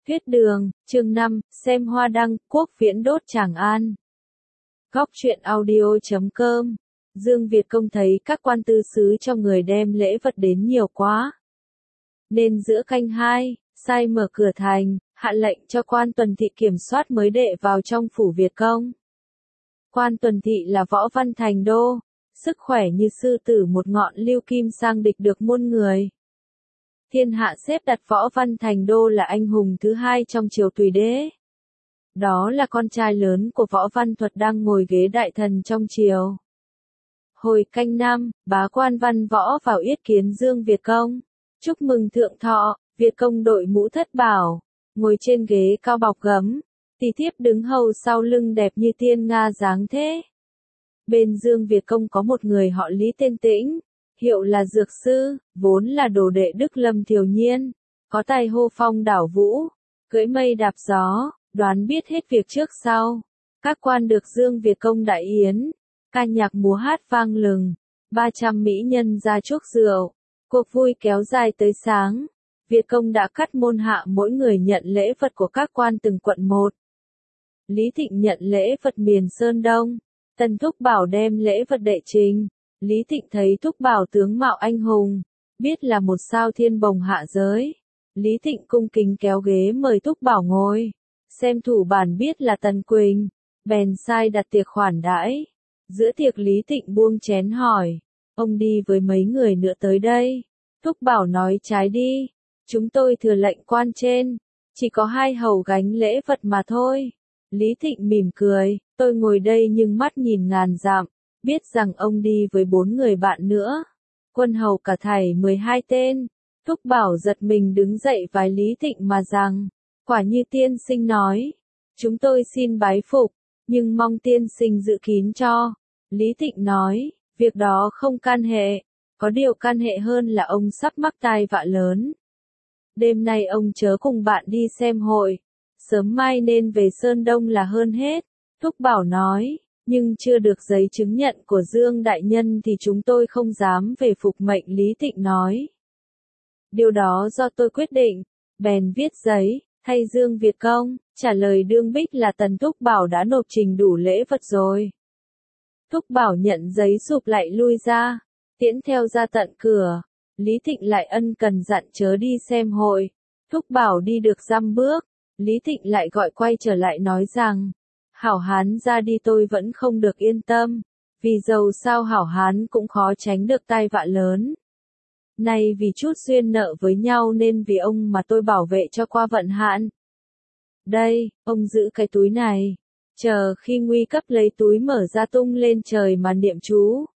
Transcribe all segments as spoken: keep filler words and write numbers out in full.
Huyết đường, chương năm, xem hoa đăng, quốc viễn đốt Tràng An. Góc truyện audio chấm com. Dương Việt Công thấy các quan tư sứ cho người đem lễ vật đến nhiều quá. Nên giữa canh hai, sai mở cửa thành, hạ lệnh cho quan tuần thị kiểm soát mới đệ vào trong phủ Việt Công. Quan tuần thị là Võ Văn Thành Đô, sức khỏe như sư tử một ngọn lưu kim sang địch được muôn người. Thiên hạ xếp đặt Võ Văn Thành Đô là anh hùng thứ hai trong triều Tùy Đế. Đó là con trai lớn của Võ Văn Thuật đang ngồi ghế đại thần trong triều. Hồi canh năm, bá quan Văn Võ vào yết kiến Dương Việt Công. Chúc mừng thượng thọ, Việt Công đội mũ thất bảo, ngồi trên ghế cao bọc gấm. Tỳ thiếp đứng hầu sau lưng đẹp như tiên nga dáng thế. Bên Dương Việt Công có một người họ Lý tên Tĩnh, hiệu là Dược Sư, vốn là đồ đệ Đức Lâm Thiều Nhiên, có tài hô phong đảo vũ, cưỡi mây đạp gió, đoán biết hết việc trước sau. Các quan được Dương Việt Công đại yến, ca nhạc múa hát vang lừng, ba trăm mỹ nhân ra chuốc rượu, cuộc vui kéo dài tới sáng. Việt Công đã cắt môn hạ mỗi người nhận lễ vật của các quan từng quận một. Lý Thịnh nhận lễ vật miền Sơn Đông, Tần Thúc Bảo đem lễ vật đệ trình. Lý Thịnh thấy Thúc Bảo tướng mạo anh hùng, biết là một sao thiên bồng hạ giới. Lý Thịnh cung kính kéo ghế mời Thúc Bảo ngồi, xem thủ bản biết là Tần Quỳnh, bèn sai đặt tiệc khoản đãi. Giữa tiệc Lý Thịnh buông chén hỏi, ông đi với mấy người nữa tới đây? Thúc Bảo nói trái đi, chúng tôi thừa lệnh quan trên, chỉ có hai hầu gánh lễ vật mà thôi. Lý Thịnh mỉm cười, tôi ngồi đây nhưng mắt nhìn ngàn dặm, biết rằng ông đi với bốn người bạn nữa. Quân hầu cả thảy mười hai tên. Thúc Bảo giật mình đứng dậy vái Lý Thịnh mà rằng, quả như tiên sinh nói, chúng tôi xin bái phục, nhưng mong tiên sinh giữ kín cho. Lý Thịnh nói, việc đó không can hệ, có điều can hệ hơn là ông sắp mắc tai vạ lớn. Đêm nay ông chớ cùng bạn đi xem hội, sớm mai nên về Sơn Đông là hơn hết. Thúc Bảo nói, nhưng chưa được giấy chứng nhận của Dương Đại Nhân thì chúng tôi không dám về phục mệnh. Lý Thịnh nói, điều đó do tôi quyết định, bèn viết giấy, thay Dương Việt Công, trả lời đương bích là Tần Thúc Bảo đã nộp trình đủ lễ vật rồi. Thúc Bảo nhận giấy sụp lại lui ra, tiễn theo ra tận cửa. Lý Thịnh lại ân cần dặn chớ đi xem hội. Thúc Bảo đi được dăm bước, Lý Thịnh lại gọi quay trở lại nói rằng, hảo hán ra đi tôi vẫn không được yên tâm, vì dầu sao hảo hán cũng khó tránh được tai vạ lớn. Nay vì chút duyên nợ với nhau nên vì ông mà tôi bảo vệ cho qua vận hạn. Đây, ông giữ cái túi này, chờ khi nguy cấp lấy túi mở ra tung lên trời mà niệm chú.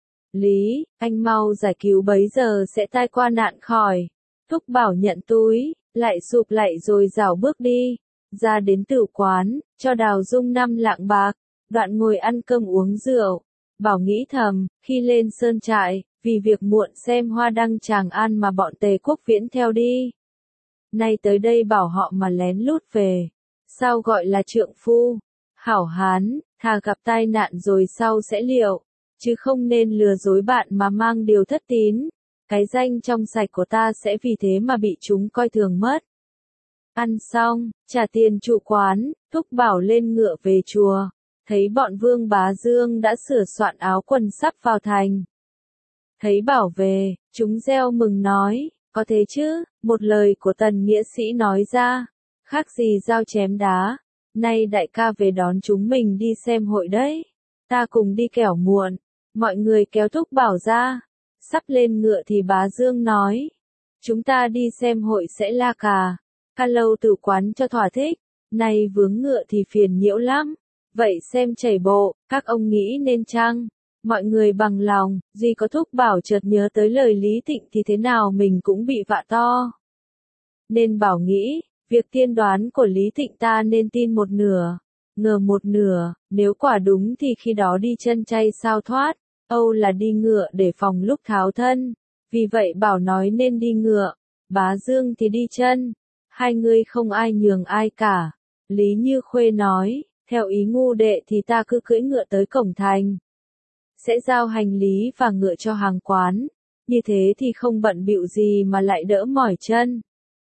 Lý, anh mau giải cứu bấy giờ sẽ tai qua nạn khỏi. Thúc Bảo nhận túi, lại sụp lại rồi rảo bước đi, ra đến tử quán, cho Đào Dung năm lạng bạc, đoạn ngồi ăn cơm uống rượu. Bảo nghĩ thầm, khi lên sơn trại, vì việc muộn xem hoa đăng Tràng An mà bọn Tề Quốc Viễn theo đi. Nay tới đây bảo họ mà lén lút về, sao gọi là trượng phu? Hảo hán, thà gặp tai nạn rồi sau sẽ liệu, chứ không nên lừa dối bạn mà mang điều thất tín. Cái danh trong sạch của ta sẽ vì thế mà bị chúng coi thường mất. Ăn xong, trả tiền trụ quán, Thúc Bảo lên ngựa về chùa, thấy bọn Vương Bá Dương đã sửa soạn áo quần sắp vào thành. Thấy Bảo về, chúng reo mừng nói, có thế chứ, một lời của Tần nghĩa sĩ nói ra, khác gì dao chém đá, nay đại ca về đón chúng mình đi xem hội đấy, ta cùng đi kẻo muộn. Mọi người kéo Thúc Bảo ra, sắp lên ngựa thì Bá Dương nói, chúng ta đi xem hội sẽ la cà, ca lâu tử quán cho thỏa thích, nay vướng ngựa thì phiền nhiễu lắm, vậy xem chảy bộ, các ông nghĩ nên chăng? Mọi người bằng lòng, duy có Thúc Bảo chợt nhớ tới lời Lý Thịnh thì thế nào mình cũng bị vạ to. Nên Bảo nghĩ, việc tiên đoán của Lý Thịnh ta nên tin một nửa, ngờ một nửa, nếu quả đúng thì khi đó đi chân chay sao thoát, âu là đi ngựa để phòng lúc tháo thân. Vì vậy Bảo nói nên đi ngựa, Bá Dương thì đi chân, hai người không ai nhường ai cả. Lý Như Khuê nói, theo ý ngu đệ thì ta cứ cưỡi ngựa tới cổng thành, sẽ giao hành lý và ngựa cho hàng quán, như thế thì không bận bịu gì mà lại đỡ mỏi chân.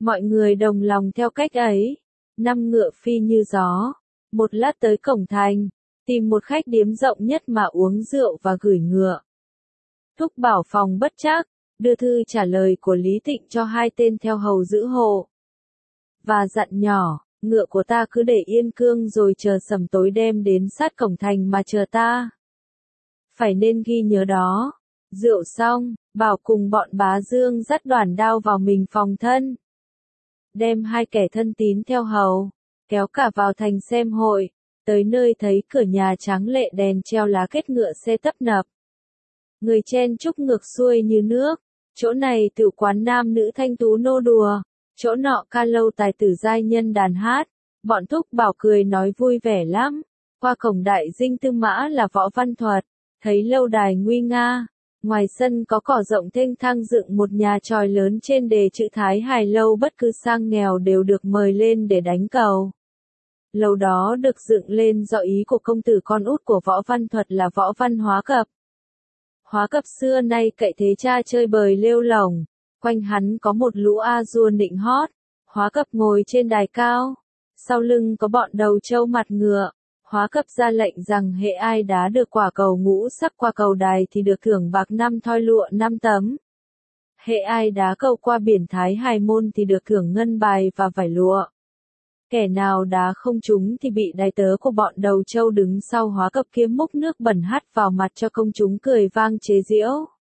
Mọi người đồng lòng theo cách ấy. Năm ngựa phi như gió. Một lát tới cổng thành, tìm một khách điếm rộng nhất mà uống rượu và gửi ngựa. Thúc Bảo phòng bất trắc, đưa thư trả lời của Lý Tịnh cho hai tên theo hầu giữ hộ. Và dặn nhỏ, ngựa của ta cứ để yên cương rồi chờ sẩm tối đem đến sát cổng thành mà chờ ta. Phải nên ghi nhớ đó. Rượu xong, Bảo cùng bọn Bá Dương dắt đoàn đao vào mình phòng thân. Đem hai kẻ thân tín theo hầu, kéo cả vào thành xem hội, tới nơi thấy cửa nhà tráng lệ đèn treo lá kết ngựa xe tấp nập. Người chen chúc ngược xuôi như nước, chỗ này tử quán nam nữ thanh tú nô đùa, chỗ nọ ca lâu tài tử giai nhân đàn hát, bọn Thúc Bảo cười nói vui vẻ lắm. Qua cổng đại dinh Tư Mã là Võ Văn Thuật, thấy lâu đài nguy nga, ngoài sân có cỏ rộng thênh thang dựng một nhà chòi lớn trên đề chữ Thái Hài Lâu, bất cứ sang nghèo đều được mời lên để đánh cầu. Lầu đó được dựng lên do ý của công tử con út của Võ Văn Thuật là Võ Văn Hóa Cập. Hóa Cập xưa nay cậy thế cha chơi bời lêu lổng, quanh hắn có một lũ a dua nịnh hót. Hóa Cập ngồi trên đài cao, sau lưng có bọn đầu trâu mặt ngựa. Hóa Cập ra lệnh rằng hệ ai đá được quả cầu ngũ sắc qua cầu đài thì được thưởng bạc năm thoi lụa năm tấm. Hệ ai đá cầu qua biển Thái Hài Môn thì được thưởng ngân bài và vải lụa. Kẻ nào đá không trúng thì bị đái tớ của bọn đầu trâu đứng sau Hóa Cập kia múc nước bẩn hắt vào mặt cho công chúng cười vang chế giễu.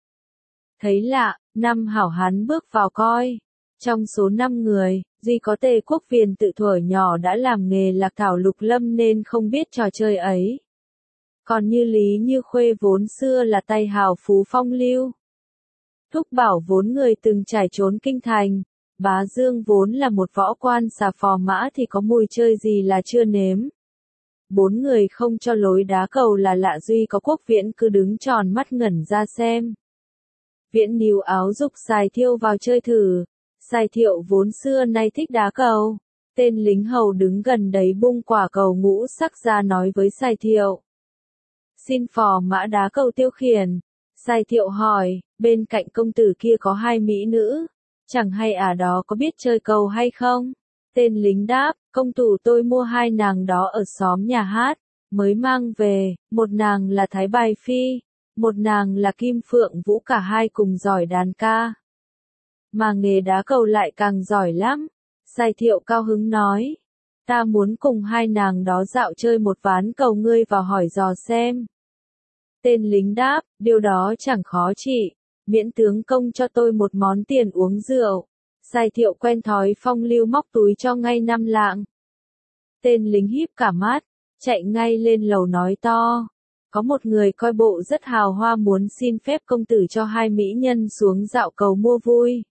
Thấy lạ, năm hảo hán bước vào coi. Trong số năm người, duy có Tề Quốc Viền tự thuở nhỏ đã làm nghề lạc thảo lục lâm nên không biết trò chơi ấy. Còn như Lý Như Khuê vốn xưa là tay hào phú phong lưu. Thúc Bảo vốn người từng trải trốn kinh thành. Bá Dương vốn là một võ quan xà phò mã thì có mùi chơi gì là chưa nếm. Bốn người không cho lối đá cầu là lạ, duy có Quốc Viễn cứ đứng tròn mắt ngẩn ra xem. Viễn níu áo dục Sài Thiệu vào chơi thử. Sài Thiệu vốn xưa nay thích đá cầu. Tên lính hầu đứng gần đấy bung quả cầu ngũ sắc ra nói với Sài Thiệu. Xin phò mã đá cầu tiêu khiển. Sài Thiệu hỏi, bên cạnh công tử kia có hai mỹ nữ. Chẳng hay à đó có biết chơi cầu hay không? Tên lính đáp, công tử tôi mua hai nàng đó ở xóm nhà hát, mới mang về, một nàng là Thái Bài Phi, một nàng là Kim Phượng Vũ, cả hai cùng giỏi đàn ca. Mà nghề đá cầu lại càng giỏi lắm. Sài Thiệu cao hứng nói, ta muốn cùng hai nàng đó dạo chơi một ván cầu, ngươi vào hỏi dò xem. Tên lính đáp, điều đó chẳng khó chị. Miễn tướng công cho tôi một món tiền uống rượu. Sài Thiệu quen thói phong lưu móc túi cho ngay năm lạng. Tên lính híp cả mắt, chạy ngay lên lầu nói to. Có một người coi bộ rất hào hoa muốn xin phép công tử cho hai mỹ nhân xuống dạo cầu mua vui.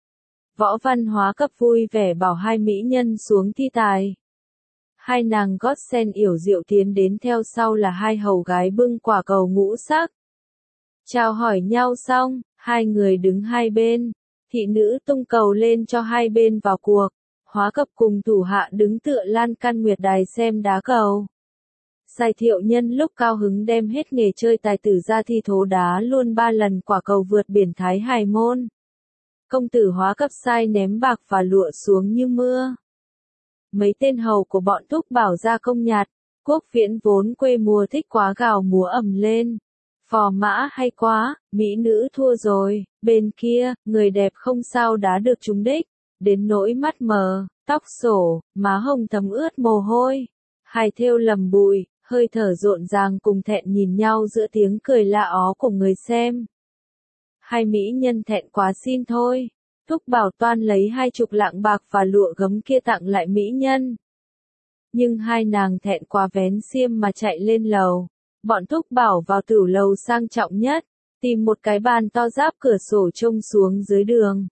Võ Văn Hóa Cập vui vẻ bảo hai mỹ nhân xuống thi tài. Hai nàng gót sen yểu diệu tiến đến, theo sau là hai hầu gái bưng quả cầu ngũ sắc. Chào hỏi nhau xong, hai người đứng hai bên, thị nữ tung cầu lên cho hai bên vào cuộc. Hóa Cập cùng thủ hạ đứng tựa lan can nguyệt đài xem đá cầu. Sài Thiệu nhân lúc cao hứng đem hết nghề chơi tài tử ra thi thố đá luôn ba lần quả cầu vượt biển Thái Hài Môn. Công tử Hóa Cập sai ném bạc và lụa xuống như mưa. Mấy tên hầu của bọn Thúc Bảo ra công nhặt. Quốc Viễn vốn quê mùa thích quá gào múa ầm lên. Phò mã hay quá, mỹ nữ thua rồi. Bên kia, người đẹp không sao đá được trúng đích. Đến nỗi mắt mờ, tóc xổ, má hồng thấm ướt mồ hôi. Hai thêu lầm bụi, hơi thở rộn ràng cùng thẹn nhìn nhau giữa tiếng cười la ó của người xem. Hai mỹ nhân thẹn quá xin thôi. Thúc Bảo toan lấy hai chục lạng bạc và lụa gấm kia tặng lại mỹ nhân. Nhưng hai nàng thẹn quá vén xiêm mà chạy lên lầu. Bọn Thúc Bảo vào tửu lầu sang trọng nhất, tìm một cái bàn to giáp cửa sổ trông xuống dưới đường.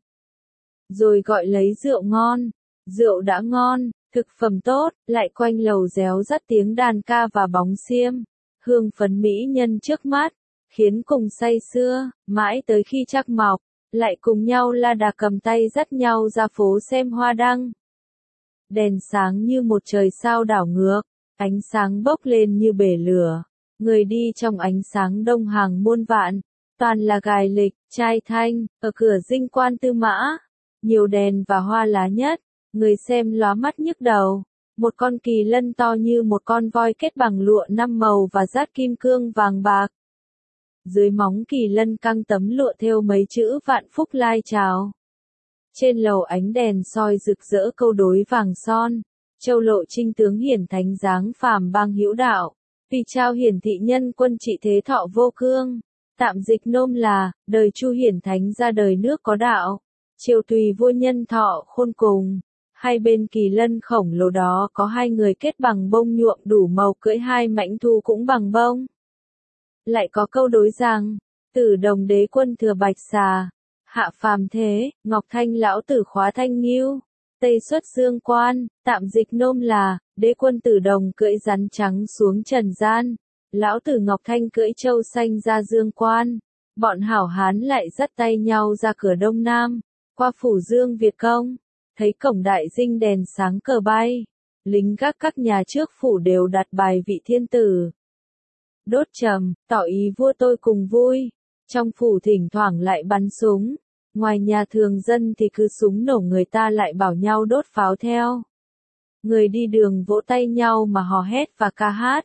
Rồi gọi lấy rượu ngon. Rượu đã ngon, thực phẩm tốt, lại quanh lầu réo rắt tiếng đàn ca và bóng xiêm. Hương phấn mỹ nhân trước mắt, khiến cùng say sưa, mãi tới khi trắc mọc, lại cùng nhau la đà cầm tay dắt nhau ra phố xem hoa đăng. Đèn sáng như một trời sao đảo ngược, ánh sáng bốc lên như bể lửa. Người đi trong ánh sáng đông hàng muôn vạn, toàn là gài lịch, trai thanh, ở cửa dinh quan Tư Mã. nhiều đèn và hoa lá nhất, người xem lóa mắt nhức đầu. Một con kỳ lân to như một con voi kết bằng lụa năm màu và dát kim cương vàng bạc. Dưới móng kỳ lân căng tấm lụa thêu mấy chữ vạn phúc lai chào. Trên lầu ánh đèn soi rực rỡ câu đối vàng son, châu lộ trinh tướng hiển thánh dáng phàm bang hữu đạo, vì trao hiển thị nhân quân trị thế thọ vô cương. Tạm dịch nôm là, đời Chu hiển thánh ra đời nước có đạo, triều tùy vua nhân thọ khôn cùng. Hai bên kỳ lân khổng lồ đó có hai người kết bằng bông nhuộm đủ màu cưỡi hai mãnh thu cũng bằng bông. Lại có câu đối rằng, tử đồng đế quân thừa bạch xà, hạ phàm thế, ngọc thanh lão tử khóa thanh nghiêu, tây xuất dương quan, tạm dịch nôm là, đế quân tử đồng cưỡi rắn trắng xuống trần gian, lão tử ngọc thanh cưỡi châu xanh ra dương quan, bọn hảo hán lại dắt tay nhau ra cửa đông nam, qua phủ dương Việt công, thấy cổng đại dinh đèn sáng cờ bay, lính gác các nhà trước phủ đều đặt bài vị thiên tử. Đốt trầm, tỏ ý vua tôi cùng vui, trong phủ thỉnh thoảng lại bắn súng, ngoài nhà thường dân thì cứ súng nổ người ta lại bảo nhau đốt pháo theo. Người đi đường vỗ tay nhau mà hò hét và ca hát.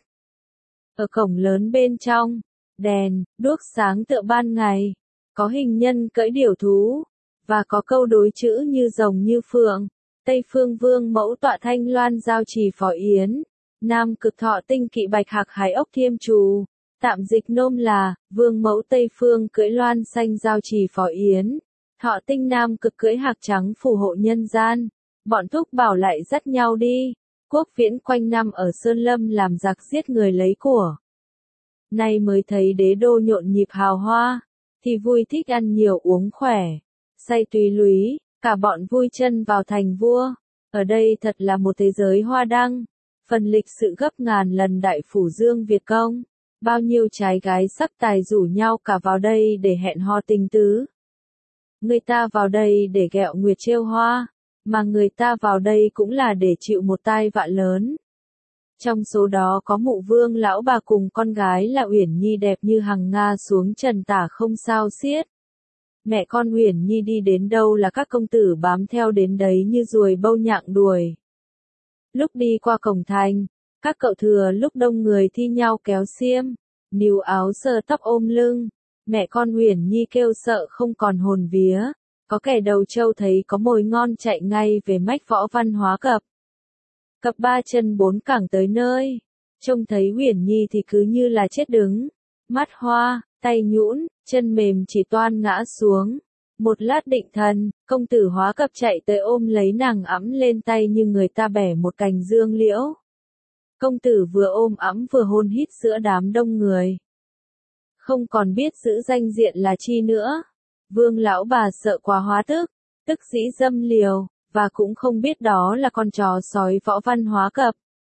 Ở cổng lớn bên trong, đèn, đuốc sáng tựa ban ngày, có hình nhân cưỡi điểu thú, và có câu đối chữ như rồng như phượng, Tây Phương Vương mẫu tọa thanh loan giao trì phò yến, Nam cực thọ tinh kỵ bạch hạc hải ốc thiêm trù, tạm dịch nôm là, Vương mẫu Tây Phương cưỡi loan xanh giao trì phò yến, thọ tinh Nam cực cưỡi hạc trắng phù hộ nhân gian, bọn thúc bảo lại dắt nhau đi, quốc viễn quanh năm ở Sơn Lâm làm giặc giết người lấy của. Nay mới thấy đế đô nhộn nhịp hào hoa, thì vui thích ăn nhiều uống khỏe, say tùy lúy, cả bọn vui chân vào thành vua. Ở đây thật là một thế giới hoa đăng, phần lịch sự gấp ngàn lần đại phủ dương Việt công, bao nhiêu trai gái sắc tài rủ nhau cả vào đây để hẹn hò tình tứ. Người ta vào đây để ghẹo nguyệt trêu hoa, mà người ta vào đây cũng là để chịu một tai vạ lớn. Trong số đó có mụ vương lão bà cùng con gái là Uyển Nhi đẹp như hằng nga xuống trần tả không sao xiết. Mẹ con Uyển Nhi đi đến đâu là các công tử bám theo đến đấy như ruồi bâu nhặng đuổi. Lúc đi qua cổng thành, các cậu thừa lúc đông người thi nhau kéo xiêm, níu áo sờ tóc ôm lưng. Mẹ con Uyển Nhi kêu sợ không còn hồn vía, có kẻ đầu trâu thấy có mồi ngon chạy ngay về mách võ văn hóa cập. Cập ba chân bốn cẳng tới nơi, trông thấy Uyển Nhi thì cứ như là chết đứng, mắt hoa, tay nhũn, chân mềm chỉ toan ngã xuống. Một lát định thần, công tử hóa cập chạy tới ôm lấy nàng ẵm lên tay như người ta bẻ một cành dương liễu. Công tử vừa ôm ẵm vừa hôn hít giữa đám đông người. Không còn biết giữ danh diện là chi nữa. Vương lão bà sợ quá hóa tức, tức dĩ dâm liều, và cũng không biết đó là con chó sói võ văn hóa cập.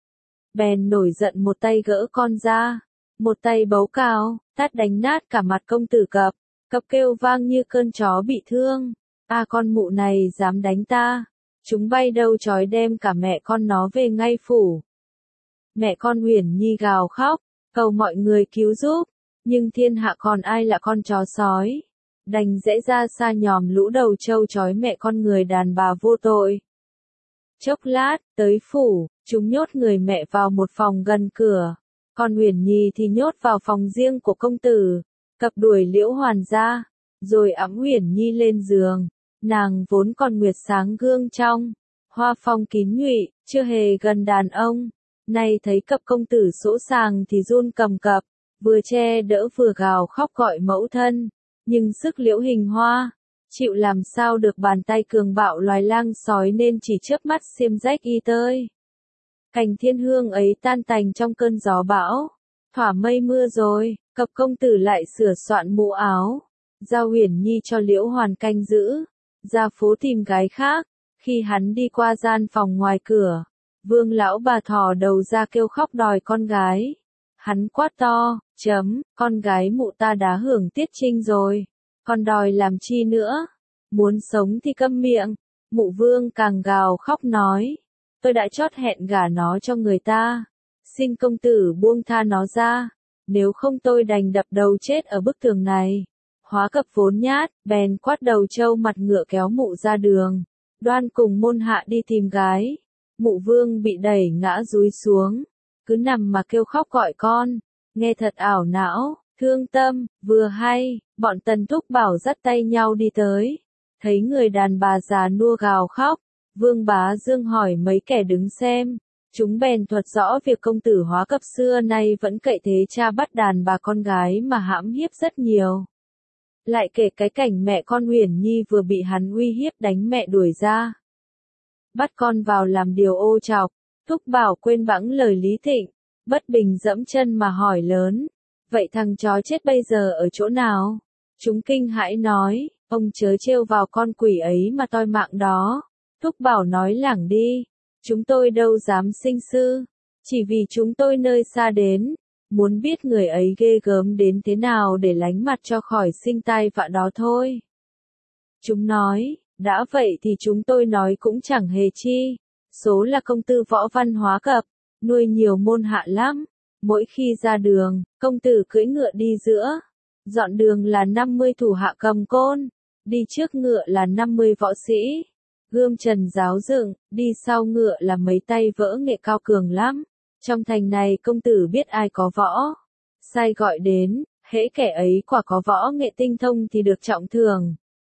Bèn nổi giận một tay gỡ con ra, một tay bấu cao, tát đánh nát cả mặt công tử cập. Cập kêu vang như cơn chó bị thương. À con mụ này dám đánh ta. Chúng bay đâu trói đem cả mẹ con nó về ngay phủ. Mẹ con Uyển Nhi gào khóc, cầu mọi người cứu giúp. Nhưng thiên hạ còn ai là con chó sói. Đành rẽ ra xa nhòm lũ đầu trâu trói mẹ con người đàn bà vô tội. Chốc lát, tới phủ, chúng nhốt người mẹ vào một phòng gần cửa. Còn Uyển Nhi thì nhốt vào phòng riêng của công tử. Cập đuổi Liễu Hoàn ra, rồi ẵm Uyển Nhi lên giường. Nàng vốn còn nguyệt sáng gương trong, hoa phong kín nhụy, chưa hề gần đàn ông. Nay thấy cập công tử sỗ sàng thì run cầm cập, vừa che đỡ vừa gào khóc gọi mẫu thân. Nhưng sức Liễu Hình Hoa, chịu làm sao được bàn tay cường bạo loài lang sói nên chỉ chớp mắt xiêm rách y tơi. Cành thiên hương ấy tan tành trong cơn gió bão, thỏa mây mưa rồi. Cập công tử lại sửa soạn mũ áo, giao Uyển Nhi cho Liễu Hoàn canh giữ, ra phố tìm gái khác. Khi hắn đi qua gian phòng ngoài cửa, Vương lão bà thò đầu ra kêu khóc đòi con gái. Hắn quát to, chấm, con gái mụ ta đã hưởng tiết trinh rồi, còn đòi làm chi nữa, muốn sống thì câm miệng. Mụ Vương càng gào khóc nói, tôi đã chót hẹn gả nó cho người ta, xin công tử buông tha nó ra. Nếu không tôi đành đập đầu chết ở bức tường này. Hóa Cập vốn nhát, bèn quát đầu trâu mặt ngựa kéo mụ ra đường. Đoan cùng môn hạ đi tìm gái. Mụ vương bị đẩy ngã dúi xuống, cứ nằm mà kêu khóc gọi con, nghe thật ảo não, thương tâm, vừa hay, bọn Tần Thúc Bảo dắt tay nhau đi tới, thấy người đàn bà già nua gào khóc, Vương Bá Dương hỏi mấy kẻ đứng xem, chúng bèn thuật rõ việc công tử Hóa Cập xưa nay vẫn cậy thế cha bắt đàn bà con gái mà hãm hiếp rất nhiều. Lại kể cái cảnh mẹ con Huyền Nhi vừa bị hắn uy hiếp đánh mẹ đuổi ra. Bắt con vào làm điều ô chọc, Thúc Bảo quên bẵng lời Lý Thịnh, bất bình dẫm chân mà hỏi lớn, vậy thằng chó chết bây giờ ở chỗ nào? Chúng kinh hãi nói, ông chớ trêu vào con quỷ ấy mà toi mạng đó. Thúc Bảo nói lảng đi, chúng tôi đâu dám sinh sư, chỉ vì chúng tôi nơi xa đến, muốn biết người ấy ghê gớm đến thế nào để lánh mặt cho khỏi sinh tai vạ đó thôi. Chúng nói, đã vậy thì chúng tôi nói cũng chẳng hề chi, số là công tử Võ Văn Hóa Cập, nuôi nhiều môn hạ lắm, mỗi khi ra đường, công tử cưỡi ngựa đi giữa, dọn đường là năm mươi thủ hạ cầm côn, đi trước ngựa là năm mươi võ sĩ, gươm trần giáo dựng, đi sau ngựa là mấy tay vỡ nghệ cao cường lắm. Trong thành này công tử biết ai có võ, sai gọi đến, hễ kẻ ấy quả có võ nghệ tinh thông thì được trọng thưởng.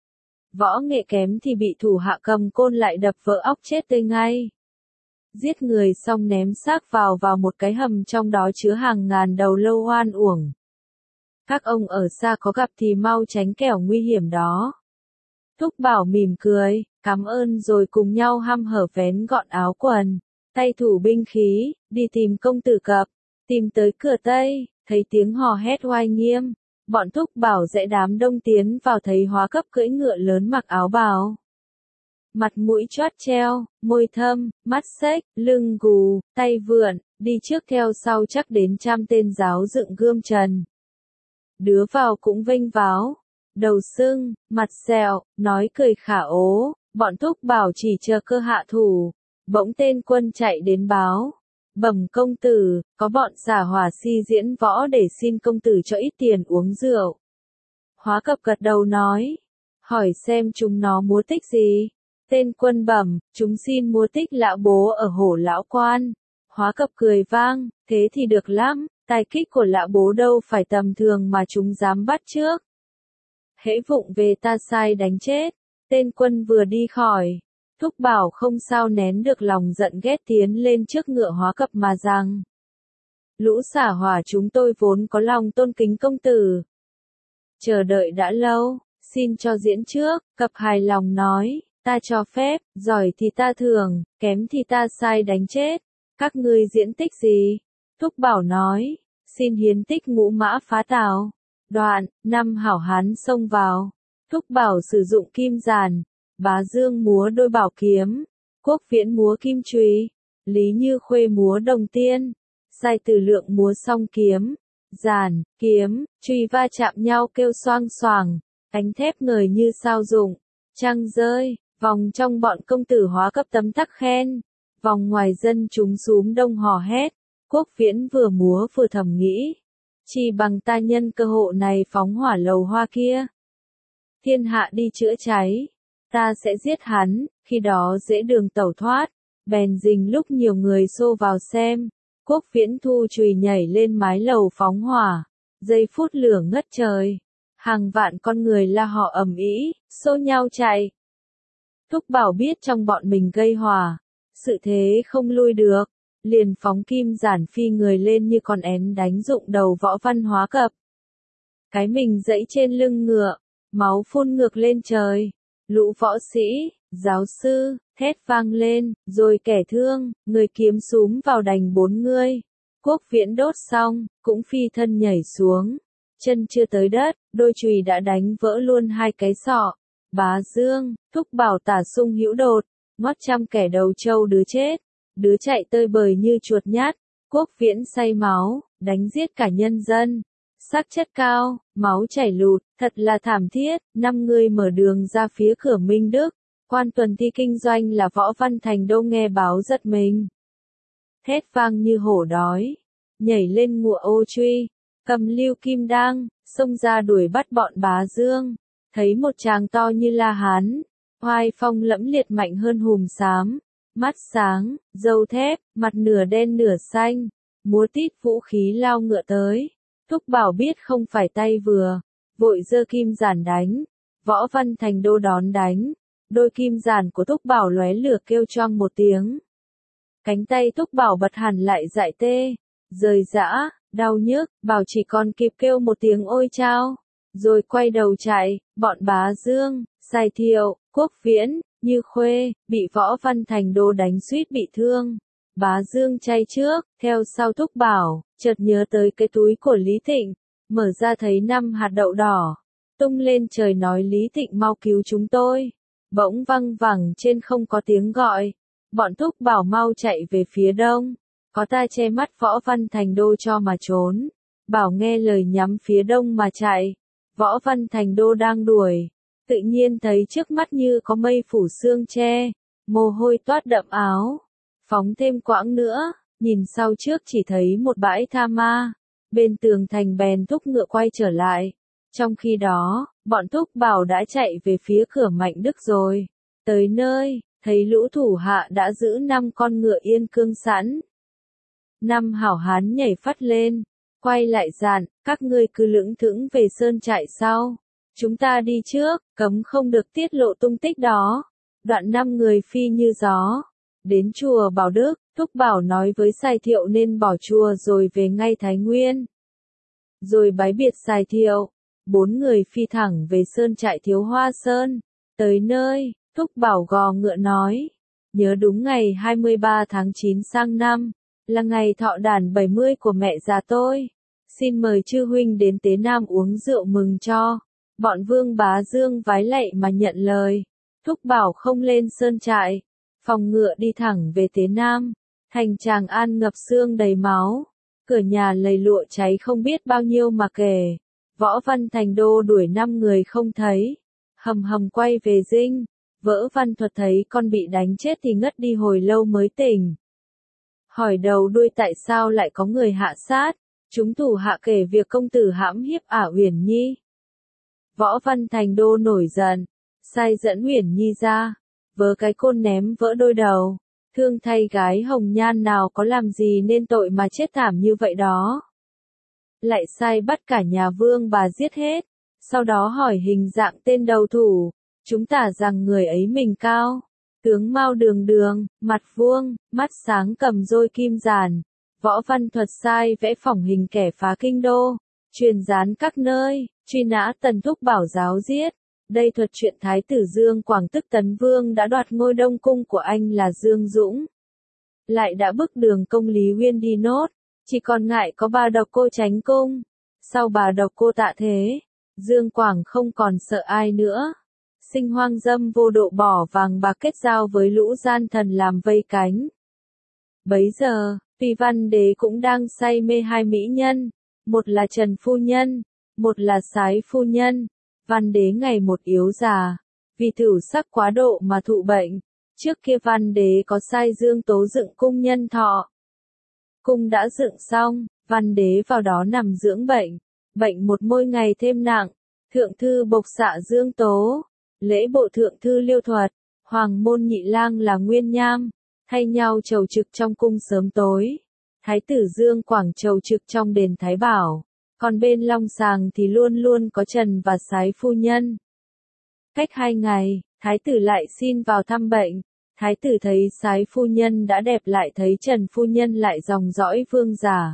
Võ nghệ kém thì bị thủ hạ cầm côn lại đập vỡ óc chết tươi ngay. Giết người xong ném xác vào vào một cái hầm trong đó chứa hàng ngàn đầu lâu oan uổng. Các ông ở xa có gặp thì mau tránh kẻo nguy hiểm đó. Thúc Bảo mỉm cười, cảm ơn rồi cùng nhau hăm hở vén gọn áo quần, tay thủ binh khí, đi tìm công tử Cập, tìm tới cửa Tây, thấy tiếng hò hét oai nghiêm, bọn Thúc Bảo dễ đám đông tiến vào thấy Hóa Cập cưỡi ngựa lớn mặc áo bào. Mặt mũi chót treo, môi thâm, mắt xếch, lưng gù, tay vượn, đi trước theo sau chắc đến trăm tên giáo dựng gươm trần. Đứa vào cũng vênh váo, đầu sưng, mặt sẹo, nói cười khả ố, bọn Thúc Bảo chỉ chờ cơ hạ thủ, bỗng tên quân chạy đến báo. Bẩm công tử, có bọn xả hỏa si diễn võ để xin công tử cho ít tiền uống rượu. Hóa Cập gật đầu nói, hỏi xem chúng nó múa tích gì. Tên quân bẩm, chúng xin múa tích lão bố ở Hổ Lão Quan. Hóa Cập cười vang, thế thì được lắm, tài kích của lão bố đâu phải tầm thường mà chúng dám bắt trước. Hễ vụng về ta sai đánh chết. Tên quân vừa đi khỏi, Thúc Bảo không sao nén được lòng giận ghét tiến lên trước ngựa Hóa Cập mà rằng, lũ xả hỏa chúng tôi vốn có lòng tôn kính công tử. Chờ đợi đã lâu, xin cho diễn trước. Cập hài lòng nói, ta cho phép, giỏi thì ta thưởng, kém thì ta sai đánh chết. Các ngươi diễn tích gì? Thúc Bảo nói, xin hiến tích ngũ mã phá tào. Đoạn, năm hảo hán xông vào. Thúc Bảo sử dụng kim giàn, Bá Dương múa đôi bảo kiếm, Quốc Viễn múa kim chùy, Lý Như Khuê múa đồng tiên, Sai Tử Lượng múa song kiếm, giàn, kiếm, chùy va chạm nhau kêu xoang xoàng, cánh thép ngời như sao rụng, trăng rơi, vòng trong bọn công tử Hóa Cập tấm tắc khen, vòng ngoài dân chúng xúm đông hò hét, Quốc Viễn vừa múa vừa thầm nghĩ, chỉ bằng ta nhân cơ hội này phóng hỏa lầu hoa kia. Thiên hạ đi chữa cháy, ta sẽ giết hắn, khi đó dễ đường tẩu thoát, bèn rình lúc nhiều người xô vào xem, Quốc Viễn thu chùy nhảy lên mái lầu phóng hỏa, giây phút lửa ngất trời, hàng vạn con người la họ ầm ĩ, xô nhau chạy. Thúc Bảo biết trong bọn mình gây hỏa, sự thế không lui được, liền phóng kim giản phi người lên như con én đánh rụng đầu Võ Văn Hóa Cập. Cái mình dẫy trên lưng ngựa, máu phun ngược lên trời, lũ võ sĩ, giáo sư, thét vang lên, rồi kẻ thương, người kiếm súm vào đành bốn người. Quốc Viễn đốt xong, cũng phi thân nhảy xuống, chân chưa tới đất, đôi chùy đã đánh vỡ luôn hai cái sọ. Bá Dương, Thúc Bảo tả sung hữu đột, ngót trăm kẻ đầu trâu đứa chết, đứa chạy tơi bời như chuột nhát. Quốc Viễn say máu, đánh giết cả nhân dân. Sắc chất cao, máu chảy lụt, thật là thảm thiết. Năm người mở đường ra phía cửa Minh Đức, quan tuần thi kinh doanh là Võ Văn Thành Đô nghe báo giật mình. Thét vang như hổ đói, nhảy lên ngựa ô truy, cầm lưu kim đăng, xông ra đuổi bắt bọn Bá Dương, thấy một tràng to như La Hán, oai phong lẫm liệt mạnh hơn Hùm Xám, mắt sáng, râu thép, mặt nửa đen nửa xanh, múa tít vũ khí lao ngựa tới. Thúc Bảo biết không phải tay vừa, vội giơ kim giản đánh, Võ Văn Thành Đô đón đánh, đôi kim giản của Thúc Bảo lóe lửa kêu choang một tiếng. Cánh tay Thúc Bảo bật hẳn lại dại tê, rời rã, đau nhức, Bảo chỉ còn kịp kêu một tiếng ôi chao, rồi quay đầu chạy. Bọn Bá Dương, Sài Thiệu, Quốc Viễn, Như Khuê, bị Võ Văn Thành Đô đánh suýt bị thương. Bá Dương chay trước, theo sau Thúc Bảo, chợt nhớ tới cái túi của Lý Thịnh, mở ra thấy năm hạt đậu đỏ, tung lên trời nói Lý Thịnh mau cứu chúng tôi. Bỗng văng vẳng trên không có tiếng gọi, bọn Thúc Bảo mau chạy về phía đông, có ta che mắt Võ Văn Thành Đô cho mà trốn. Bảo nghe lời nhắm phía đông mà chạy, Võ Văn Thành Đô đang đuổi, tự nhiên thấy trước mắt như có mây phủ sương che, mồ hôi toát đậm áo. Phóng thêm quãng nữa, nhìn sau trước chỉ thấy một bãi tha ma, bên tường thành bèn thúc ngựa quay trở lại. Trong khi đó, bọn Thúc Bảo đã chạy về phía cửa Mạnh Đức rồi. Tới nơi, thấy lũ thủ hạ đã giữ năm con ngựa yên cương sẵn. Năm hảo hán nhảy phắt lên, quay lại dặn, các ngươi cứ lững thững về sơn trại sau. Chúng ta đi trước, cấm không được tiết lộ tung tích đó. Đoạn năm người phi như gió. Đến chùa Bảo Đức, Thúc Bảo nói với Sài Thiệu nên bỏ chùa rồi về ngay Thái Nguyên. Rồi bái biệt Sài Thiệu, bốn người phi thẳng về sơn trại Thiếu Hoa Sơn. Tới nơi, Thúc Bảo gò ngựa nói, nhớ đúng ngày hai mươi ba tháng chín sang năm, là ngày thọ đản bảy mươi của mẹ già tôi. Xin mời chư huynh đến Tế Nam uống rượu mừng cho. Bọn Vương Bá Dương vái lạy mà nhận lời. Thúc Bảo không lên sơn trại, phòng ngựa đi thẳng về Tế Nam. Thành Tràng An ngập xương đầy máu, cửa nhà lầy lụa cháy không biết bao nhiêu mà kể. Võ Văn Thành Đô đuổi năm người không thấy, hầm hầm quay về dinh. Vỡ Văn Thuật thấy con bị đánh chết thì ngất đi hồi lâu mới tỉnh. Hỏi đầu đuôi tại sao lại có người hạ sát, chúng thủ hạ kể việc công tử hãm hiếp ả Uyển Nhi. Võ Văn Thành Đô nổi giận, sai dẫn Uyển Nhi ra, vớ cái côn ném vỡ đôi đầu. Thương thay gái hồng nhan nào có làm gì nên tội mà chết thảm như vậy đó. Lại sai bắt cả nhà Vương bà giết hết, sau đó hỏi hình dạng tên đầu thủ, chúng tả rằng người ấy mình cao, tướng mao đường đường, mặt vuông, mắt sáng cầm dôi kim giản. Võ Văn Thuật sai vẽ phỏng hình kẻ phá kinh đô, truyền dán các nơi, truy nã Tần Thúc Bảo giáo giết. Đây thuật chuyện Thái tử Dương Quảng tức Tấn Vương đã đoạt ngôi Đông Cung của anh là Dương Dũng. Lại đã bức Đường công Lý Uyên đi nốt, chỉ còn ngại có bà độc cô tránh cung. Sau bà độc cô tạ thế, Dương Quảng không còn sợ ai nữa. Sinh hoang dâm vô độ bỏ vàng bạc kết giao với lũ gian thần làm vây cánh. Bấy giờ, Phi Văn Đế cũng đang say mê hai mỹ nhân, một là Trần Phu Nhân, một là Sái Phu Nhân. Văn Đế ngày một yếu già, vì thử sắc quá độ mà thụ bệnh. Trước kia Văn Đế có sai Dương Tố dựng cung nhân thọ. Cung đã dựng xong, Văn Đế vào đó nằm dưỡng bệnh. Bệnh một môi ngày thêm nặng, thượng thư bộc xạ Dương Tố, lễ bộ thượng thư Liêu Thuật, hoàng môn nhị lang là Nguyên Nham, thay nhau chầu trực trong cung sớm tối. Thái tử Dương Quảng chầu trực trong đền Thái Bảo. Còn bên Long Sàng thì luôn luôn có Trần và Sái Phu Nhân. Cách hai ngày, Thái tử lại xin vào thăm bệnh. Thái tử thấy Sái Phu Nhân đã đẹp lại thấy Trần Phu Nhân lại dòng dõi vương giả.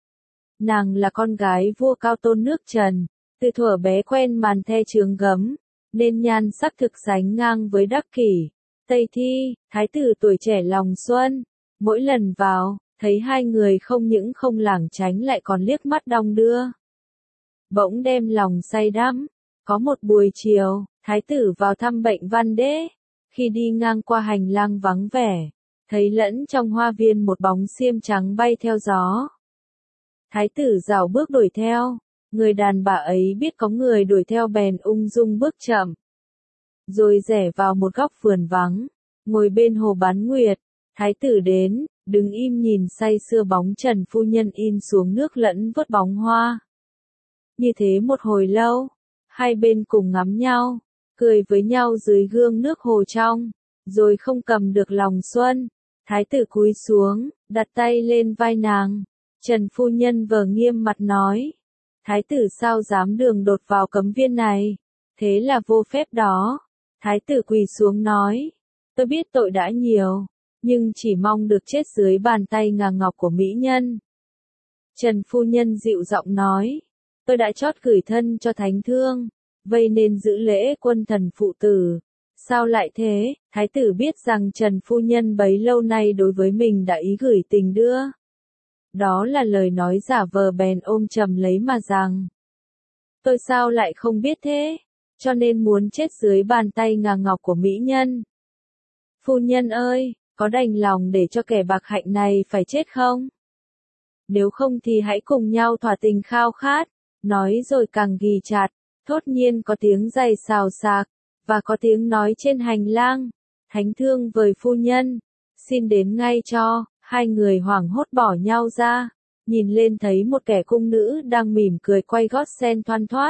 Nàng là con gái vua Cao Tôn nước Trần, từ thuở bé quen màn the trường gấm, nên nhan sắc thực sánh ngang với Đắc Kỷ. Tây Thi, Thái tử tuổi trẻ lòng xuân, mỗi lần vào, thấy hai người không những không lảng tránh lại còn liếc mắt đong đưa. Bỗng đem lòng say đắm. Có một buổi chiều, Thái tử vào thăm bệnh Văn Đế. Khi đi ngang qua hành lang vắng vẻ, thấy lẫn trong hoa viên một bóng xiêm trắng bay theo gió. Thái tử rảo bước đuổi theo. Người đàn bà ấy biết có người đuổi theo bèn ung dung bước chậm. Rồi rẽ vào một góc vườn vắng, ngồi bên hồ bán nguyệt. Thái tử đến, đứng im nhìn say sưa bóng Trần Phu Nhân in xuống nước lẫn vớt bóng hoa. Như thế một hồi lâu, hai bên cùng ngắm nhau, cười với nhau dưới gương nước hồ trong, rồi không cầm được lòng xuân. Thái tử cúi xuống, đặt tay lên vai nàng. Trần phu nhân vờ nghiêm mặt nói, thái tử sao dám đường đột vào cấm viên này, thế là vô phép đó. Thái tử quỳ xuống nói, tôi biết tội đã nhiều, nhưng chỉ mong được chết dưới bàn tay ngà ngọc của mỹ nhân. Trần phu nhân dịu giọng nói, tôi đã chót gửi thân cho thánh thương, vậy nên giữ lễ quân thần phụ tử. Sao lại thế? Thái tử biết rằng Trần phu nhân bấy lâu nay đối với mình đã ý gửi tình đưa. Đó là lời nói giả vờ, bèn ôm chầm lấy mà rằng, tôi sao lại không biết thế, cho nên muốn chết dưới bàn tay ngà ngọc của mỹ nhân. Phu nhân ơi, có đành lòng để cho kẻ bạc hạnh này phải chết không? Nếu không thì hãy cùng nhau thỏa tình khao khát. Nói rồi càng ghì chặt, thốt nhiên có tiếng giày xào xạc, và có tiếng nói trên hành lang, thánh thương với phu nhân, xin đến ngay cho. Hai người hoảng hốt bỏ nhau ra, nhìn lên thấy một kẻ cung nữ đang mỉm cười quay gót sen thoăn thoắt.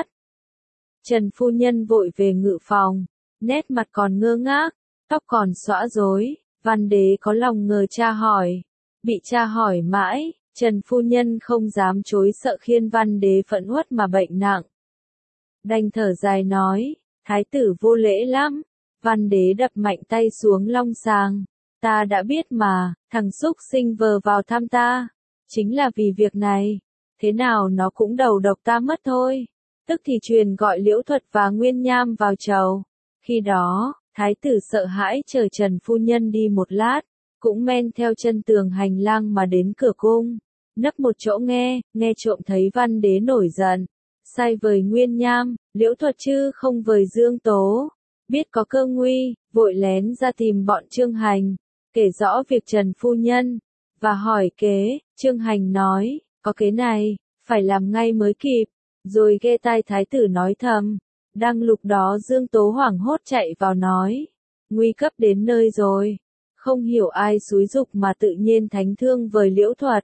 Trần phu nhân vội về ngự phòng, nét mặt còn ngơ ngác, tóc còn xõa rối. Văn đế có lòng ngờ tra hỏi, bị tra hỏi mãi, Trần phu nhân không dám chối, sợ khiến văn đế phẫn uất mà bệnh nặng. Đành thở dài nói, thái tử vô lễ lắm. Văn đế đập mạnh tay xuống long sàng, ta đã biết mà, thằng xúc sinh vờ vào thăm ta, chính là vì việc này, thế nào nó cũng đầu độc ta mất thôi. Tức thì truyền gọi Liễu Thuật và Nguyên Nham vào chầu. Khi đó, thái tử sợ hãi chờ Trần phu nhân đi một lát, cũng men theo chân tường hành lang mà đến cửa cung, nấp một chỗ nghe, nghe trộm thấy văn đế nổi giận, sai vời Nguyên Nham, Liễu Thuật chứ không vời Dương Tố. Biết có cơ nguy, vội lén ra tìm bọn Trương Hành, kể rõ việc Trần phu nhân, và hỏi kế. Trương Hành nói, có kế này, phải làm ngay mới kịp, rồi ghé tai thái tử nói thầm. Đang lúc đó Dương Tố hoảng hốt chạy vào nói, nguy cấp đến nơi rồi, không hiểu ai xúi giục mà tự nhiên thánh thương với Liễu Thuật.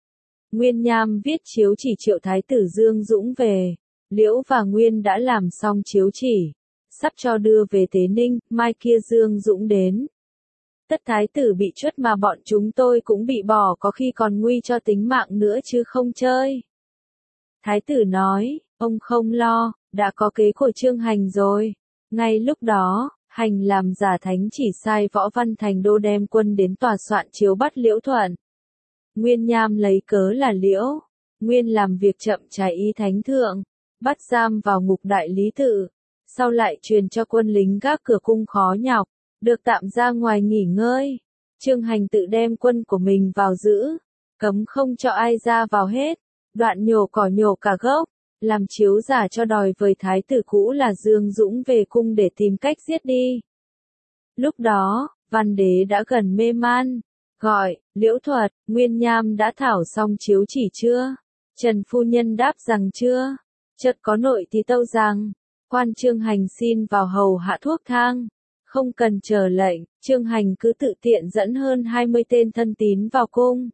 Nguyên Nham viết chiếu chỉ triệu thái tử Dương Dũng về, Liễu và Nguyên đã làm xong chiếu chỉ, sắp cho đưa về Tế Ninh, mai kia Dương Dũng đến. Tất thái tử bị truất mà bọn chúng tôi cũng bị bỏ, có khi còn nguy cho tính mạng nữa chứ không chơi. Thái tử nói, ông không lo, đã có kế của Trương Hành rồi. Ngay lúc đó, Hành làm giả thánh chỉ sai Võ Văn Thành Đô đem quân đến tòa soạn chiếu bắt Liễu Thuận. Nguyên Nham lấy cớ là Liễu Nguyên làm việc chậm trái ý thánh thượng, bắt giam vào ngục đại lý tự, sau lại truyền cho quân lính gác cửa cung khó nhọc, được tạm ra ngoài nghỉ ngơi. Trương Hành tự đem quân của mình vào giữ, cấm không cho ai ra vào hết, đoạn nhổ cỏ nhổ cả gốc, làm chiếu giả cho đòi với thái tử cũ là Dương Dũng về cung để tìm cách giết đi. Lúc đó, văn đế đã gần mê man, gọi, Liễu Thuật, Nguyên Nham đã thảo xong chiếu chỉ chưa? Trần phu nhân đáp rằng chưa. Chợt có nội thì tâu rằng, quan Trương Hành xin vào hầu hạ thuốc thang. Không cần chờ lệnh, Trương Hành cứ tự tiện dẫn hơn hai mươi tên thân tín vào cung.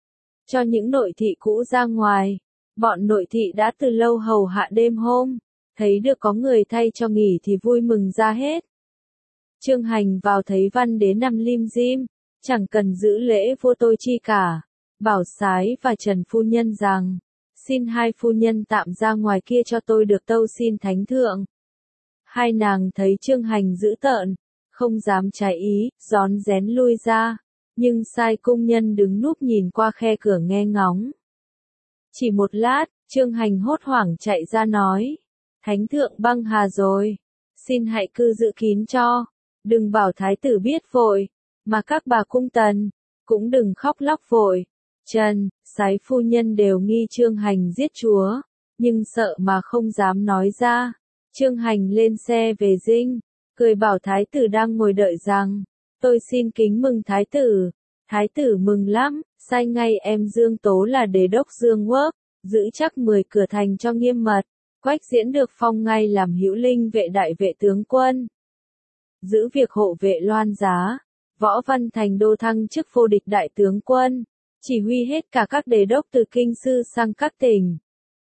Cho những nội thị cũ ra ngoài, bọn nội thị đã từ lâu hầu hạ đêm hôm, thấy được có người thay cho nghỉ thì vui mừng ra hết. Trương Hành vào thấy văn đế nằm lim dim, chẳng cần giữ lễ vô tôi chi cả, bảo Sái và Trần phu nhân rằng, xin hai phu nhân tạm ra ngoài kia cho tôi được tâu xin thánh thượng. Hai nàng thấy Trương Hành dữ tợn, không dám trái ý, rón rén lui ra, nhưng sai cung nhân đứng núp nhìn qua khe cửa nghe ngóng. Chỉ một lát, Trương Hành hốt hoảng chạy ra nói, thánh thượng băng hà rồi, xin hãy cư giữ kín cho, đừng bảo thái tử biết vội, mà các bà cung tần, cũng đừng khóc lóc vội. Trần, Sái phu nhân đều nghi Trương Hành giết chúa, nhưng sợ mà không dám nói ra. Trương Hành lên xe về dinh, cười bảo thái tử đang ngồi đợi rằng, tôi xin kính mừng thái tử. Thái tử mừng lắm, sai ngay em Dương Tố là đế đốc Dương Quốc, giữ chắc mười cửa thành cho nghiêm mật. Quách Diễn được phong ngay làm hữu linh vệ đại vệ tướng quân, giữ việc hộ vệ Loan Giá. Võ Văn Thành Đô thăng chức vô địch đại tướng quân, chỉ huy hết cả các đế đốc từ kinh sư sang các tỉnh.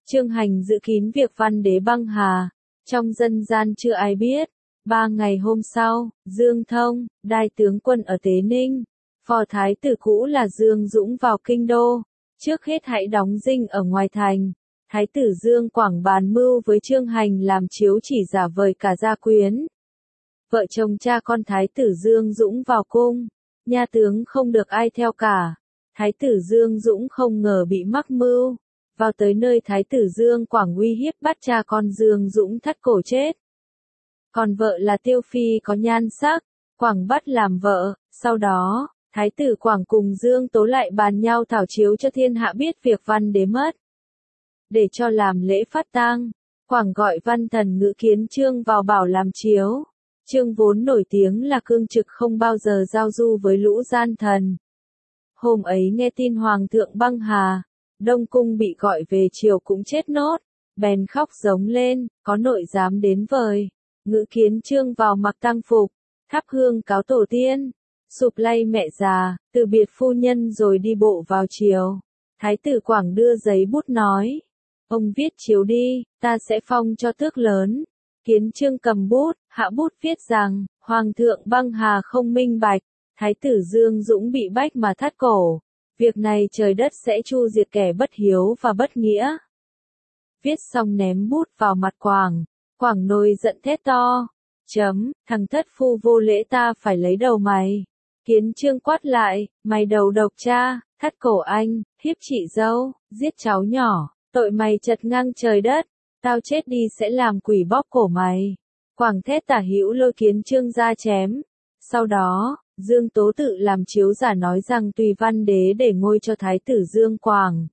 Trương Hành giữ kín việc Văn Đế băng hà, trong dân gian chưa ai biết. Ba ngày hôm sau, Dương Thông, đại tướng quân ở Tế Ninh, phò thái tử cũ là Dương Dũng vào kinh đô, trước hết hãy đóng dinh ở ngoài thành. Thái tử Dương Quảng bàn mưu với Trương Hành làm chiếu chỉ giả vời cả gia quyến. Vợ chồng cha con Thái tử Dương Dũng vào cung, nha tướng không được ai theo cả. Thái tử Dương Dũng không ngờ bị mắc mưu, vào tới nơi Thái tử Dương Quảng uy hiếp bắt cha con Dương Dũng thắt cổ chết. Còn vợ là Tiêu Phi có nhan sắc, Quảng bắt làm vợ, sau đó, Thái tử Quảng cùng Dương Tố lại bàn nhau thảo chiếu cho thiên hạ biết việc Văn Đế mất. Để cho làm lễ phát tang, Quảng gọi văn thần Ngữ Kiến Chương vào bảo làm chiếu. Chương vốn nổi tiếng là cương trực không bao giờ giao du với lũ gian thần. Hôm ấy nghe tin Hoàng thượng băng hà, Đông Cung bị gọi về triều cũng chết nốt, bèn khóc giống lên, có nội dám đến vời. Ngữ Kiến Chương vào mặc tang phục, thắp hương cáo tổ tiên, sụp lay mẹ già, từ biệt phu nhân rồi đi bộ vào triều. Thái tử Quảng đưa giấy bút nói, ông viết chiếu đi, ta sẽ phong cho tước lớn. Kiến Chương cầm bút, hạ bút viết rằng, Hoàng thượng băng hà không minh bạch, Thái tử Dương Dũng bị bách mà thắt cổ. Việc này trời đất sẽ chu diệt kẻ bất hiếu và bất nghĩa. Viết xong ném bút vào mặt Quảng, Quảng nổi giận thét to, chấm, thằng thất phu vô lễ ta phải lấy đầu mày. Kiến Chương quát lại, mày đầu độc cha, thắt cổ anh, hiếp chị dâu, giết cháu nhỏ, tội mày chật ngang trời đất, tao chết đi sẽ làm quỷ bóp cổ mày. Quảng thét tả hữu lôi Kiến Chương ra chém. Sau đó, Dương Tố tự làm chiếu giả nói rằng tùy Văn Đế để ngôi cho Thái tử Dương Quảng.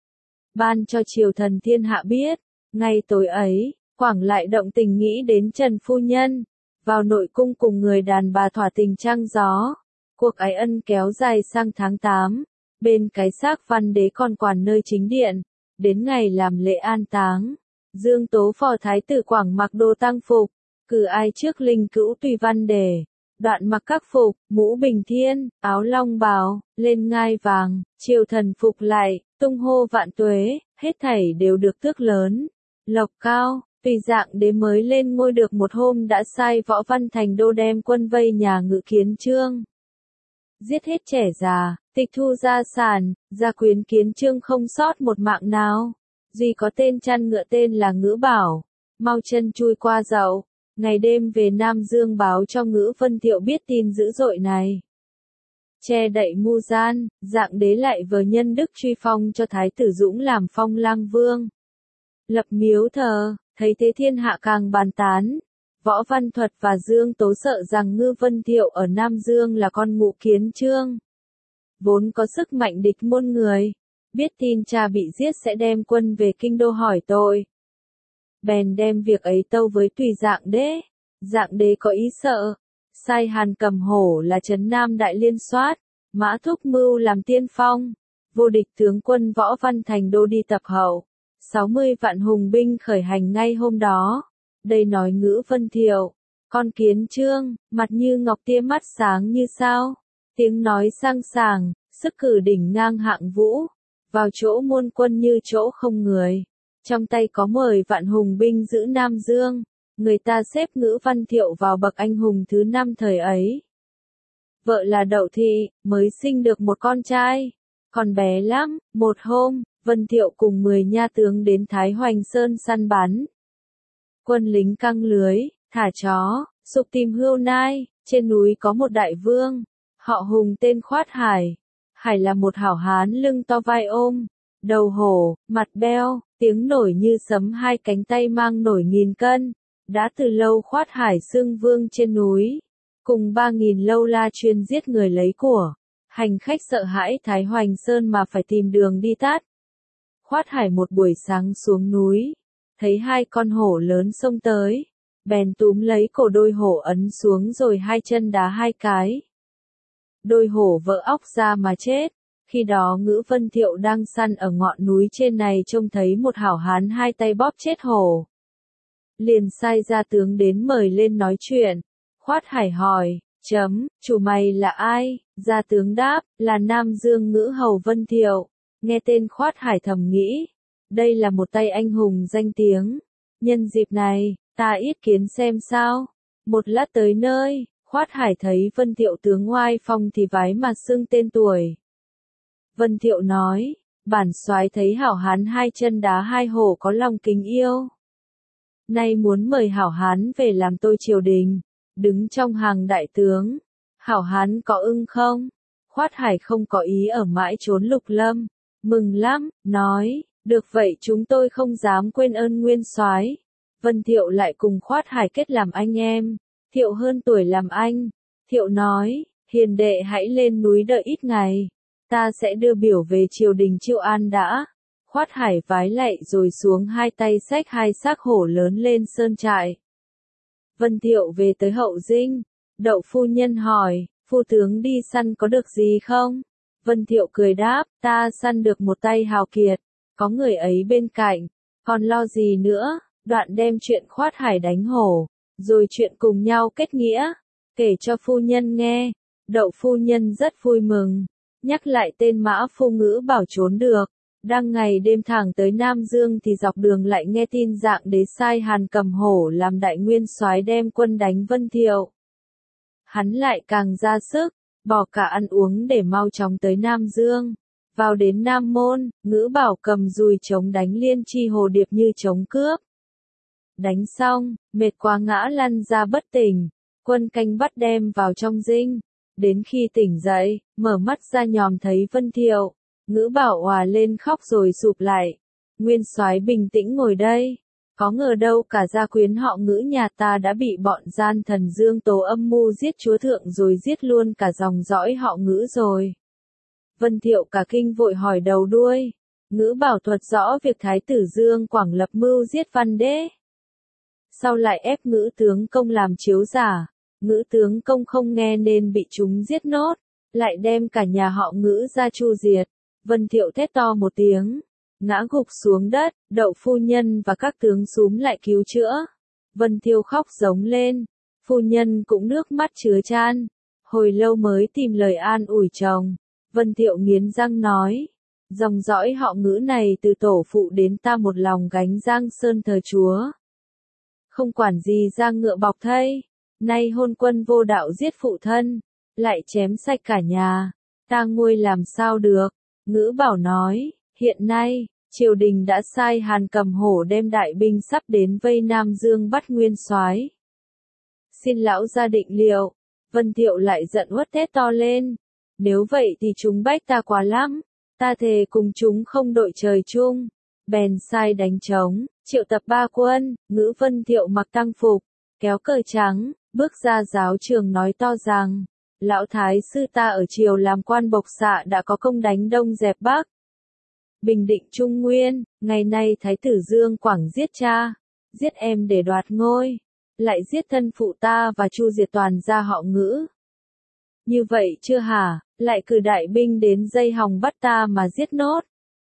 Ban cho triều thần thiên hạ biết, ngay tối ấy, Quảng lại động tình nghĩ đến Trần Phu Nhân, vào nội cung cùng người đàn bà thỏa tình trăng gió. Cuộc ái ân kéo dài sang tháng tám, bên cái xác Văn Đế còn quản nơi chính điện, đến ngày làm lễ an táng. Dương Tố phò Thái tử Quảng mặc đồ tang phục, cử ai trước linh cữu tùy Văn Đế, đoạn mặc các phục, mũ bình thiên, áo long bào, lên ngai vàng, triều thần phục lại, tung hô vạn tuế, hết thảy đều được tước lớn, lộc cao. Tùy Dạng Đế mới lên ngôi được một hôm đã sai Võ Văn Thành Đô đem quân vây nhà Ngữ Kiến Chương, giết hết trẻ già, tịch thu gia sản, gia quyến Kiến Chương không sót một mạng nào. Duy có tên chăn ngựa tên là Ngữ Bảo, mau chân chui qua dậu, ngày đêm về Nam Dương báo cho Ngữ Vân Thiệu biết tin dữ dội này. Che đậy mưu gian, Dạng Đế lại vờ nhân đức truy phong cho Thái tử Dũng làm Phong Lang Vương, lập miếu thờ. Thấy thế thiên hạ càng bàn tán. Võ Văn Thuật và Dương Tố sợ rằng Ngư Vân Thiệu ở Nam Dương là con Ngũ Kiến Chương, vốn có sức mạnh địch muôn người, biết tin cha bị giết sẽ đem quân về kinh đô hỏi tội. Bèn đem việc ấy tâu với Tùy Dạng Đế. Dạng Đế có ý sợ, sai Hàn Cầm Hổ là trấn Nam Đại Liên Soát, Mã Thúc Mưu làm tiên phong, vô địch tướng quân Võ Văn Thành Đô đi tập hậu. sáu mươi vạn hùng binh khởi hành ngay hôm đó. Đây nói Ngữ Vân Thiệu, con Kiến Chương, mặt như ngọc tia mắt sáng như sao, tiếng nói sang sảng, sức cử đỉnh ngang hạng vũ, vào chỗ muôn quân như chỗ không người. Trong tay có mười vạn hùng binh giữ Nam Dương, người ta xếp Ngữ Văn Thiệu vào bậc anh hùng thứ năm thời ấy. Vợ là Đậu Thị, mới sinh được một con trai, còn bé lắm. Một hôm, Vân Thiệu cùng mười nha tướng đến Thái Hoành Sơn săn bắn. Quân lính căng lưới, thả chó, sục tìm hươu nai. Trên núi có một đại vương, họ Hùng tên Khoát Hải. Hải là một hảo hán lưng to vai ôm, đầu hổ, mặt beo, tiếng nổi như sấm, hai cánh tay mang nổi nghìn cân. Đã từ lâu Khoát Hải xưng vương trên núi, cùng ba nghìn lâu la chuyên giết người lấy của. Hành khách sợ hãi Thái Hoành Sơn mà phải tìm đường đi tắt. Khoát Hải một buổi sáng xuống núi, thấy hai con hổ lớn xông tới, bèn túm lấy cổ đôi hổ ấn xuống rồi hai chân đá hai cái. Đôi hổ vỡ óc ra mà chết. Khi đó Ngữ Vân Thiệu đang săn ở ngọn núi trên này trông thấy một hảo hán hai tay bóp chết hổ. Liền sai gia tướng đến mời lên nói chuyện. Khoát Hải hỏi, chấm, chủ mày là ai? Gia tướng đáp, là Nam Dương Ngữ Hầu Vân Thiệu. Nghe tên Khoát Hải thầm nghĩ, Đây là một tay anh hùng danh tiếng. Nhân dịp này, ta yết kiến xem sao. Một lát tới nơi, Khoát Hải thấy Vân Thiệu tướng oai phong thì vái mà xưng tên tuổi. Vân Thiệu nói, bản soái thấy hảo hán hai chân đá hai hổ có lòng kính yêu. Nay muốn mời hảo hán về làm tôi triều đình, đứng trong hàng đại tướng. Hảo hán có ưng không? Khoát Hải không có ý ở mãi trốn Lục Lâm, mừng lắm, nói, được vậy chúng tôi không dám quên ơn nguyên soái. Vân Thiệu lại cùng Khoát Hải kết làm anh em. Thiệu hơn tuổi làm anh. Thiệu nói, hiền đệ hãy lên núi đợi ít ngày. Ta sẽ đưa biểu về triều đình chiêu an đã. Khoát Hải vái lạy rồi xuống hai tay xách hai xác hổ lớn lên sơn trại. Vân Thiệu về tới hậu dinh. Đậu phu nhân hỏi, phu tướng đi săn có được gì không? Vân Thiệu cười đáp, ta săn được một tay hào kiệt. Có người ấy bên cạnh. Còn lo gì nữa? Đoạn đem chuyện Khoát Hải đánh hổ. Rồi chuyện cùng nhau kết nghĩa. Kể cho phu nhân nghe. Đậu phu nhân rất vui mừng. Nhắc lại tên Mã Phu Ngữ bảo trốn được. Đang ngày đêm thẳng tới Nam Dương thì dọc đường lại nghe tin Dạng Đế sai Hàn Cầm Hổ làm đại nguyên soái đem quân đánh Vân Thiệu. Hắn lại càng ra sức, bỏ cả ăn uống để mau chóng tới Nam Dương. Vào đến Nam Môn, Ngữ Bảo cầm dùi chống đánh Liên Chi Hồ Điệp như chống cướp. Đánh xong, mệt quá ngã lăn ra bất tỉnh, quân canh bắt đem vào trong dinh. Đến khi tỉnh dậy, mở mắt ra nhòm thấy Vân Thiệu, Ngữ Bảo òa lên khóc rồi sụp lại. Nguyên soái bình tĩnh ngồi đây, có ngờ đâu cả gia quyến họ Ngữ nhà ta đã bị bọn gian thần Dương Tố âm mưu giết chúa thượng rồi giết luôn cả dòng dõi họ Ngữ rồi. Vân Thiệu cả kinh vội hỏi đầu đuôi. Ngữ Bảo thuật rõ việc Thái tử Dương Quảng lập mưu giết Văn Đế. Sau lại ép Ngữ tướng công làm chiếu giả, Ngữ tướng công không nghe nên bị chúng giết nốt, lại đem cả nhà họ Ngữ ra chu diệt. Vân Thiệu thét to một tiếng, ngã gục xuống đất, Đậu phu nhân và các tướng xúm lại cứu chữa. Vân Thiệu khóc giống lên, phu nhân cũng nước mắt chứa chan, hồi lâu mới tìm lời an ủi chồng. Vân Thiệu nghiến răng nói, dòng dõi họ Ngữ này từ tổ phụ đến ta một lòng gánh Giang Sơn thờ chúa. Không quản gì ra ngựa bọc thây, nay hôn quân vô đạo giết phụ thân, lại chém sạch cả nhà, ta nguôi làm sao được. Ngữ Bảo nói, hiện nay, triều đình đã sai Hàn Cầm Hổ đem đại binh sắp đến vây Nam Dương bắt nguyên soái. Xin lão ra định liệu. Vân Thiệu lại giận uất thét to lên, nếu vậy thì chúng bách ta quá lắm, ta thề cùng chúng không đội trời chung. Bèn sai đánh trống, triệu tập ba quân. Ngữ Vân Thiệu mặc tăng phục, kéo cờ trắng, bước ra giáo trường nói to rằng, lão thái sư ta ở triều làm quan bộc xạ đã có công đánh Đông dẹp Bắc, bình định Trung Nguyên. Ngày nay Thái tử Dương Quảng giết cha, giết em để đoạt ngôi, lại giết thân phụ ta và chu diệt toàn gia họ Ngữ. Như vậy chưa hả, lại cử đại binh đến dây hòng bắt ta mà giết nốt.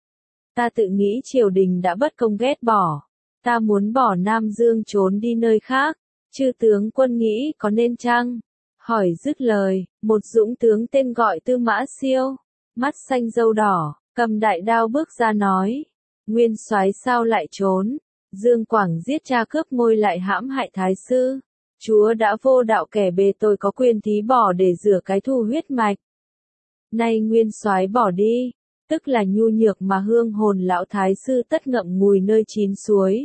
Ta tự nghĩ triều đình đã bất công ghét bỏ, ta muốn bỏ Nam Dương trốn đi nơi khác, chư tướng quân nghĩ có nên chăng? Hỏi dứt lời, một dũng tướng tên gọi Tư Mã Siêu, mắt xanh râu đỏ, cầm đại đao bước ra nói, nguyên soái sao lại trốn? Dương Quảng giết cha cướp ngôi lại hãm hại thái sư, chúa đã vô đạo kẻ bề tôi có quyền thí bỏ để rửa cái thù huyết mạch. Nay nguyên soái bỏ đi, tức là nhu nhược mà hương hồn lão thái sư tất ngậm ngùi nơi chín suối.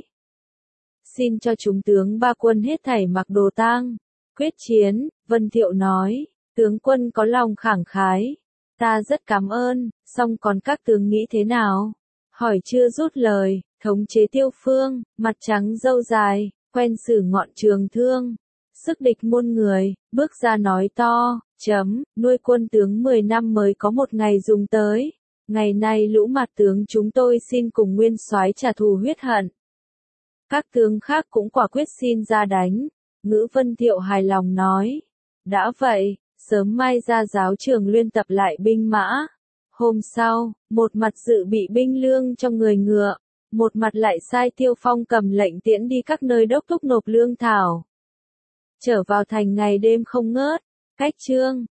Xin cho chúng tướng ba quân hết thảy mặc đồ tang, quyết chiến. Vân Thiệu nói, tướng quân có lòng khẳng khái, ta rất cảm ơn, song còn các tướng nghĩ thế nào? Hỏi chưa rút lời, thống chế Tiêu Phương, mặt trắng râu dài, quen sử ngọn trường thương, sức địch muôn người, bước ra nói to, chấm, nuôi quân tướng mười năm mới có một ngày dùng tới. Ngày nay lũ mặt tướng chúng tôi xin cùng nguyên soái trả thù huyết hận. Các tướng khác cũng quả quyết xin ra đánh. Ngữ Vân Thiệu hài lòng nói, đã vậy, sớm mai ra giáo trường luyện tập lại binh mã. Hôm sau, một mặt dự bị binh lương cho người ngựa, một mặt lại sai Tiêu Phong cầm lệnh tiễn đi các nơi đốc thúc nộp lương thảo. Trở vào thành ngày đêm không ngớt, cách chương